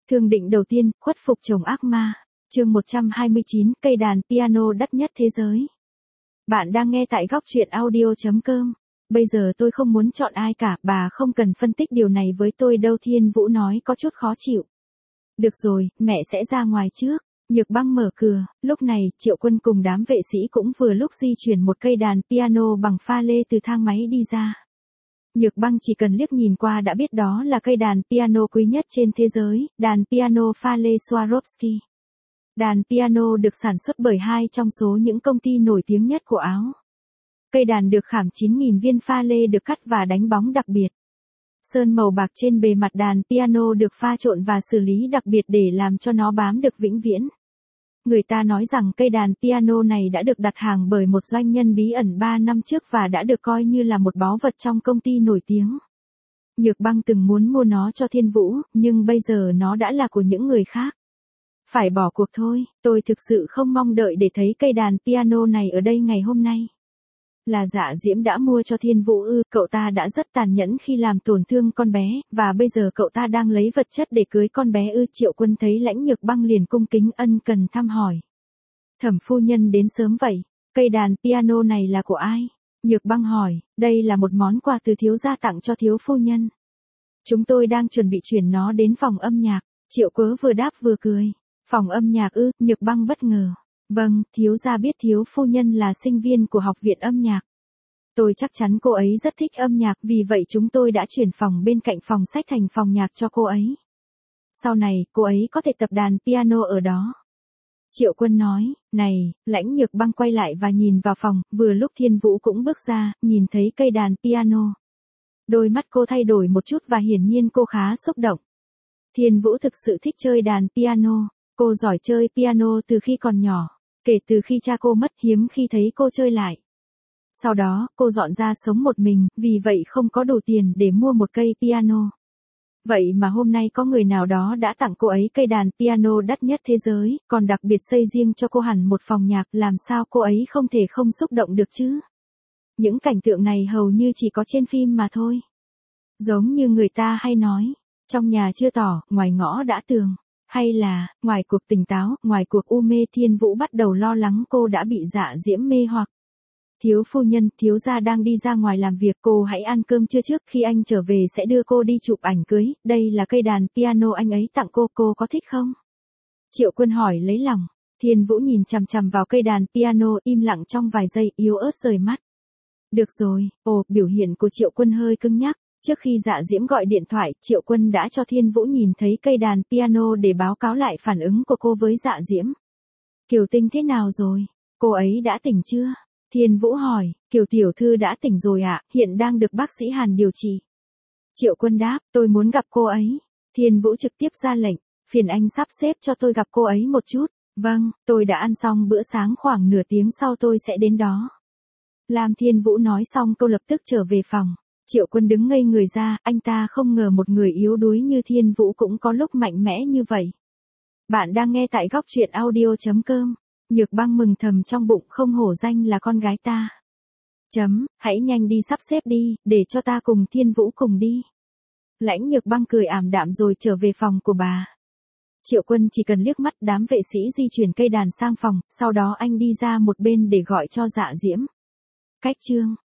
Thương định đầu tiên, khuất phục chồng ác ma. Chương 129, cây đàn piano đắt nhất thế giới. Bạn đang nghe tại góc truyện audio.com. Bây giờ tôi không muốn chọn ai cả, bà không cần phân tích điều này với tôi đâu, Thiên Vũ nói có chút khó chịu. Được rồi, mẹ sẽ ra ngoài trước. Nhược Băng mở cửa, lúc này Triệu Quân cùng đám vệ sĩ cũng vừa lúc di chuyển một cây đàn piano bằng pha lê từ thang máy đi ra. Nhược Băng chỉ cần liếc nhìn qua đã biết đó là cây đàn piano quý nhất trên thế giới, đàn piano pha lê Swarovski. Đàn piano được sản xuất bởi hai trong số những công ty nổi tiếng nhất của Áo. Cây đàn được khảm 9.000 viên pha lê được cắt và đánh bóng đặc biệt. Sơn màu bạc trên bề mặt đàn piano được pha trộn và xử lý đặc biệt để làm cho nó bám được vĩnh viễn. Người ta nói rằng cây đàn piano này đã được đặt hàng bởi một doanh nhân bí ẩn 3 năm trước và đã được coi như là một báu vật trong công ty nổi tiếng. Nhược Băng từng muốn mua nó cho Thiên Vũ, nhưng bây giờ nó đã là của những người khác. Phải bỏ cuộc thôi, tôi thực sự không mong đợi để thấy cây đàn piano này ở đây ngày hôm nay. Là Dạ Diễm đã mua cho Thiên Vũ ư? Cậu ta đã rất tàn nhẫn khi làm tổn thương con bé, và bây giờ cậu ta đang lấy vật chất để cưới con bé ư? Triệu Quân thấy Lãnh Nhược Băng liền cung kính ân cần thăm hỏi. Thẩm phu nhân đến sớm vậy, cây đàn piano này là của ai? Nhược Băng hỏi, đây là một món quà từ thiếu gia tặng cho thiếu phu nhân. Chúng tôi đang chuẩn bị chuyển nó đến phòng âm nhạc. Triệu Quớ vừa đáp vừa cười. Phòng âm nhạc ư? Nhược Băng bất ngờ. Vâng, thiếu gia biết thiếu phu nhân là sinh viên của học viện âm nhạc. Tôi chắc chắn cô ấy rất thích âm nhạc, vì vậy chúng tôi đã chuyển phòng bên cạnh phòng sách thành phòng nhạc cho cô ấy. Sau này, cô ấy có thể tập đàn piano ở đó. Triệu Quân nói, này, Lãnh Nhược Băng quay lại và nhìn vào phòng, vừa lúc Thiên Vũ cũng bước ra, nhìn thấy cây đàn piano. Đôi mắt cô thay đổi một chút và hiển nhiên cô khá xúc động. Thiên Vũ thực sự thích chơi đàn piano. Cô giỏi chơi piano từ khi còn nhỏ, kể từ khi cha cô mất hiếm khi thấy cô chơi lại. Sau đó, cô dọn ra sống một mình, vì vậy không có đủ tiền để mua một cây piano. Vậy mà hôm nay có người nào đó đã tặng cô ấy cây đàn piano đắt nhất thế giới, còn đặc biệt xây riêng cho cô hẳn một phòng nhạc, làm sao cô ấy không thể không xúc động được chứ? Những cảnh tượng này hầu như chỉ có trên phim mà thôi. Giống như người ta hay nói, trong nhà chưa tỏ, ngoài ngõ đã tường. Hay là, ngoài cuộc tỉnh táo, ngoài cuộc u mê, Thiên Vũ bắt đầu lo lắng cô đã bị Dạ Diễm mê hoặc. Thiếu phu nhân, thiếu gia đang đi ra ngoài làm việc, cô hãy ăn cơm trưa trước, khi anh trở về sẽ đưa cô đi chụp ảnh cưới, đây là cây đàn piano anh ấy tặng cô có thích không? Triệu Quân hỏi lấy lòng. Thiên Vũ nhìn chằm chằm vào cây đàn piano im lặng trong vài giây, yếu ớt rời mắt. Được rồi, biểu hiện của Triệu Quân hơi cứng nhắc. Trước khi Dạ Diễm gọi điện thoại, Triệu Quân đã cho Thiên Vũ nhìn thấy cây đàn piano để báo cáo lại phản ứng của cô với Dạ Diễm. Kiều Tinh thế nào rồi? Cô ấy đã tỉnh chưa? Thiên Vũ hỏi, Kiều tiểu thư đã tỉnh rồi ạ, hiện đang được bác sĩ Hàn điều trị. Triệu Quân đáp, tôi muốn gặp cô ấy. Thiên Vũ trực tiếp ra lệnh, phiền anh sắp xếp cho tôi gặp cô ấy một chút. Vâng, tôi đã ăn xong bữa sáng, khoảng nửa tiếng sau tôi sẽ đến đó. Làm Thiên Vũ nói xong câu lập tức trở về phòng. Triệu Quân đứng ngây người ra, anh ta không ngờ một người yếu đuối như Thiên Vũ cũng có lúc mạnh mẽ như vậy. Bạn đang nghe tại góc truyện audio.com. Nhược Băng mừng thầm trong bụng, không hổ danh là con gái ta. Hãy nhanh đi sắp xếp đi, để cho ta cùng Thiên Vũ cùng đi. Lãnh Nhược Băng cười ảm đạm rồi trở về phòng của bà. Triệu Quân chỉ cần liếc mắt đám vệ sĩ di chuyển cây đàn sang phòng, sau đó anh đi ra một bên để gọi cho Dạ Diễm. Cách chương